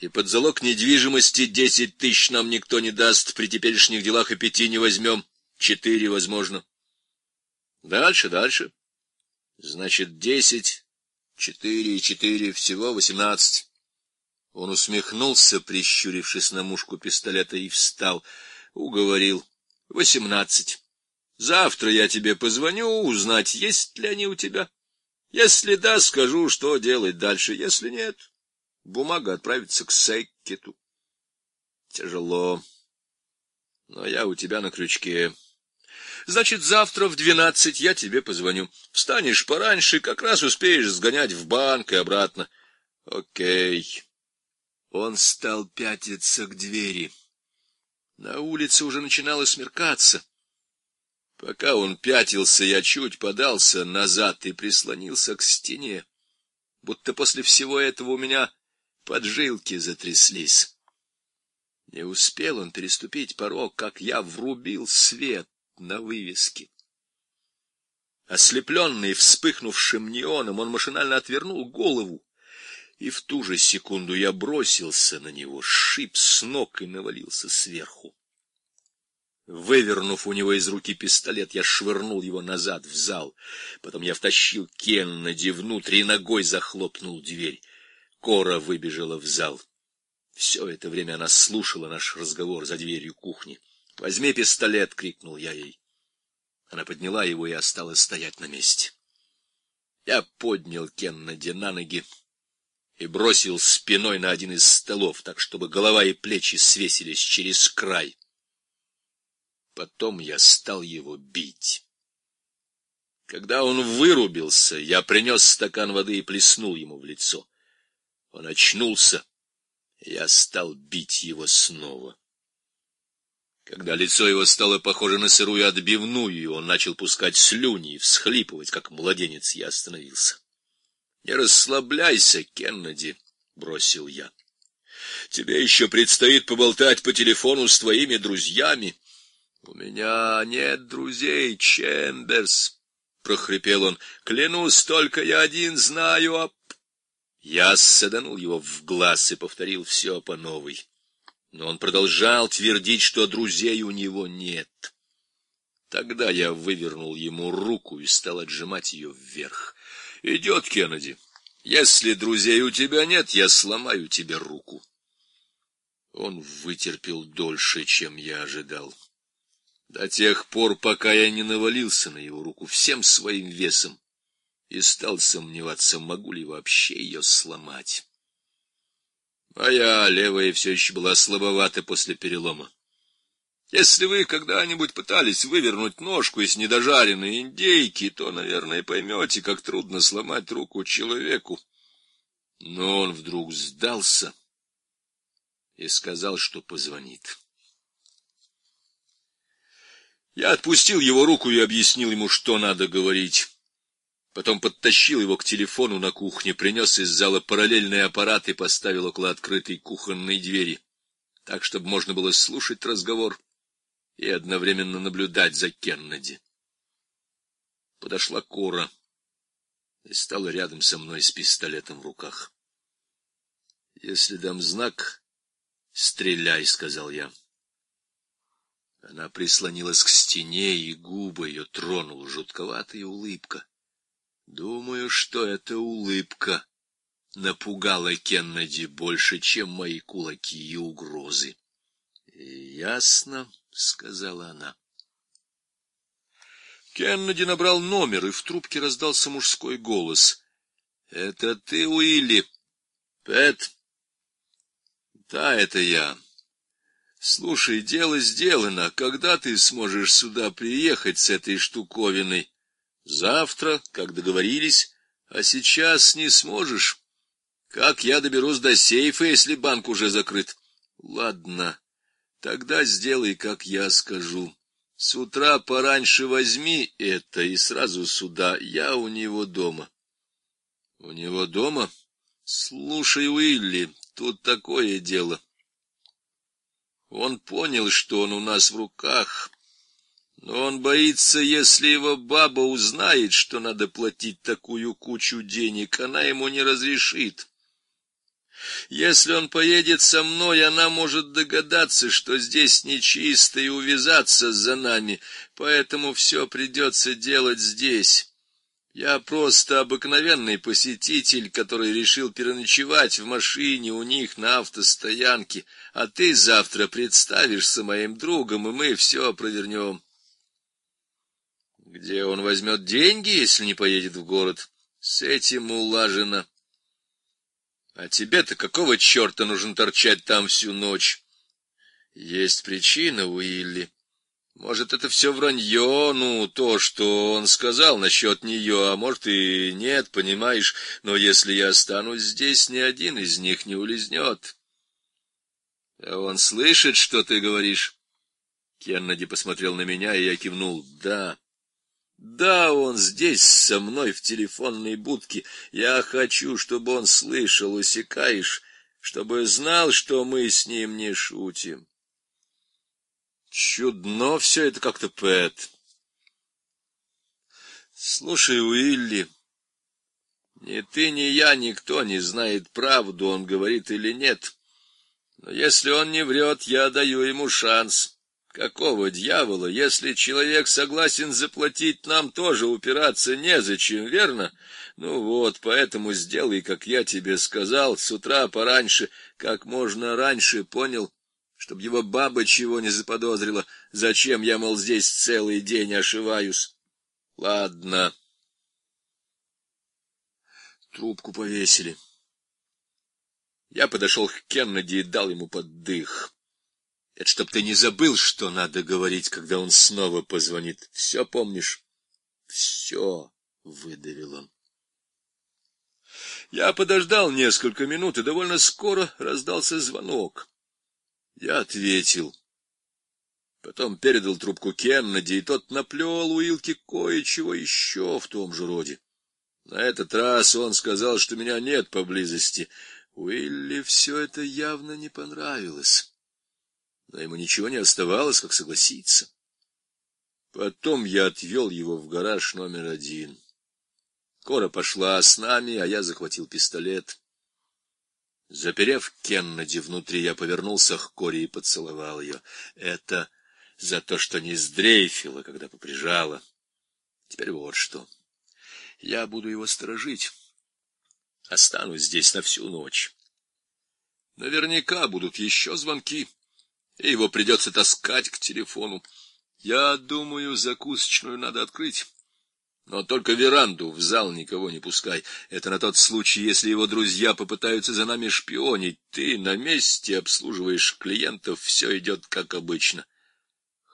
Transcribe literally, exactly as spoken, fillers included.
И под залог недвижимости десять тысяч нам никто не даст, при теперешних делах и пяти не возьмем, четыре возможно. Дальше, дальше. Значит, десять, четыре и четыре, всего восемнадцать. Он усмехнулся, прищурившись на мушку пистолета, и встал. Уговорил. Восемнадцать. Завтра я тебе позвоню, узнать, есть ли они у тебя. Если да, скажу, что делать дальше. Если нет, бумага отправится к Секкету. Тяжело. Но я у тебя на крючке. Значит, завтра в двенадцать я тебе позвоню. Встанешь пораньше, как раз успеешь сгонять в банк и обратно. Окей. Он стал пятиться к двери. На улице уже начинало смеркаться. Пока он пятился, я чуть подался назад и прислонился к стене. Будто после всего этого у меня поджилки затряслись. Не успел он переступить порог, как я врубил свет на вывеске. Ослепленный вспыхнувшим неоном, он машинально отвернул голову. И в ту же секунду я бросился на него, сшиб с ног и навалился сверху. Вывернув у него из руки пистолет, я швырнул его назад в зал. Потом я втащил Кеннеди внутрь и ногой захлопнул дверь. Кора выбежала в зал. Все это время она слушала наш разговор за дверью кухни. — Возьми пистолет! — крикнул я ей. Она подняла его и осталась стоять на месте. Я поднял Кеннеди на ноги и бросил спиной на один из столов, так чтобы голова и плечи свесились через край. Потом я стал его бить. Когда он вырубился, я принес стакан воды и плеснул ему в лицо. Он очнулся, и я стал бить его снова. Когда лицо его стало похоже на сырую отбивную, и он начал пускать слюни и всхлипывать, как младенец, я остановился. — Не расслабляйся, Кеннеди, — бросил я. — Тебе еще предстоит поболтать по телефону с твоими друзьями. — У меня нет друзей, Чемберс, — прохрипел он. — Клянусь, только я один знаю об... Я саданул его в глаз и повторил все по новой. Но он продолжал твердить, что друзей у него нет. Тогда я вывернул ему руку и стал отжимать ее вверх. — Идет, Кеннеди. Если друзей у тебя нет, я сломаю тебе руку. Он вытерпел дольше, чем я ожидал. До тех пор, пока я не навалился на его руку всем своим весом и стал сомневаться, могу ли вообще ее сломать. Моя левая все еще была слабовата после перелома. Если вы когда-нибудь пытались вывернуть ножку из недожаренной индейки, то, наверное, поймете, как трудно сломать руку человеку. Но он вдруг сдался и сказал, что позвонит. Я отпустил его руку и объяснил ему, что надо говорить. Потом подтащил его к телефону на кухне, принес из зала параллельный аппарат и поставил около открытой кухонной двери, так, чтобы можно было слушать разговор и одновременно наблюдать за Кеннеди. Подошла Кора и стала рядом со мной с пистолетом в руках. — Если дам знак, стреляй, — сказал я. Она прислонилась к стене, и губы ее тронула жутковатая улыбка. Думаю, что эта улыбка напугала Кеннеди больше, чем мои кулаки и угрозы. — Ясно, — сказала она. Кеннеди набрал номер, и в трубке раздался мужской голос. — Это ты, Уилли? — Пэт? — Да, это я. Слушай, дело сделано. Когда ты сможешь сюда приехать с этой штуковиной? Завтра, как договорились, а сейчас не сможешь. Как я доберусь до сейфа, если банк уже закрыт? Ладно, тогда сделай, как я скажу. С утра пораньше возьми это и сразу сюда. Я у него дома. У него дома? Слушай, Уилли, тут такое дело. Он понял, что он у нас в руках, но он боится, если его баба узнает, что надо платить такую кучу денег, она ему не разрешит. Если он поедет со мной, она может догадаться, что здесь нечисто, и увязаться за нами, поэтому все придется делать здесь. Я просто обыкновенный посетитель, который решил переночевать в машине у них на автостоянке, а ты завтра представишься моим другом, и мы все провернем. Где он возьмет деньги, если не поедет в город? С этим улажено. А тебе-то какого черта нужно торчать там всю ночь? Есть причина, Уилли. Может, это все вранье, ну, то, что он сказал насчет нее, а может и нет, понимаешь, но если я останусь здесь, ни один из них не улизнет. А он слышит, что ты говоришь? Кеннеди посмотрел на меня, и я кивнул. Да. Да, он здесь со мной в телефонной будке. Я хочу, чтобы он слышал, усекаешь, чтобы знал, что мы с ним не шутим. Чудно все это как-то, Пэт. Слушай, Уилли, ни ты, ни я, никто не знает, правду он говорит или нет. Но если он не врет, я даю ему шанс. Какого дьявола, если человек согласен заплатить, нам тоже упираться незачем, верно? Ну вот, поэтому сделай, как я тебе сказал, с утра пораньше, как можно раньше, понял? Чтобы его баба чего не заподозрила, зачем я, мол, здесь целый день ошиваюсь. Ладно. Трубку повесили. Я подошел к Кеннеди и дал ему под дых. Это чтоб ты не забыл, что надо говорить, когда он снова позвонит. Все помнишь? Все, выдавил он. Я подождал несколько минут, и довольно скоро раздался звонок. Я ответил. Потом передал трубку Кеннеди, и тот наплел Уилке кое-чего еще в том же роде. На этот раз он сказал, что меня нет поблизости. Уилли все это явно не понравилось. Но ему ничего не оставалось, как согласиться. Потом я отвел его в гараж номер один. Кора пошла с нами, а я захватил пистолет. Заперев Кеннеди внутри, я повернулся к Коре и поцеловал ее. Это за то, что не сдрейфила, когда поприжала. Теперь вот что. Я буду его сторожить. Останусь здесь на всю ночь. Наверняка будут еще звонки, и его придется таскать к телефону. Я думаю, закусочную надо открыть. Но только веранду, в зал никого не пускай. Это на тот случай, если его друзья попытаются за нами шпионить. Ты на месте обслуживаешь клиентов, все идет как обычно.